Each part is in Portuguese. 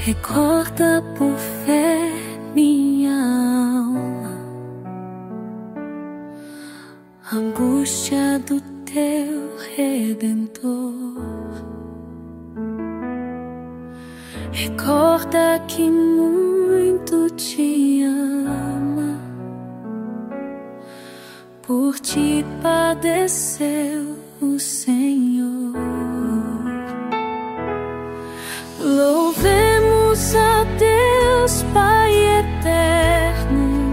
Recorda por fé minha alma, a angústia do teu Redentor. Recorda que muito te ama, por ti padeceu o Senhor. Louvemos a Deus Pai eterno,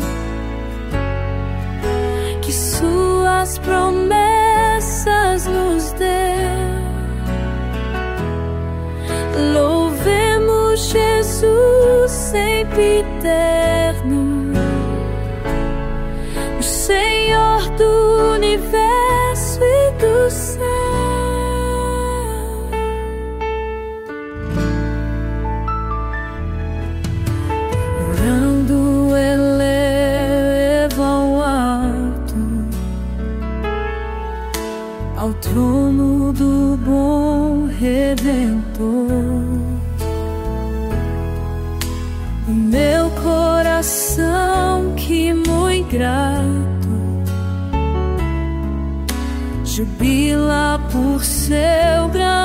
que suas promessas nos deu. Louvemos Jesus sempre eterno, o Senhor do universo e do céu. Orando eleva ao alto, ao trono do bom Redentor. O meu coração, que muito grato, jubila por seu grande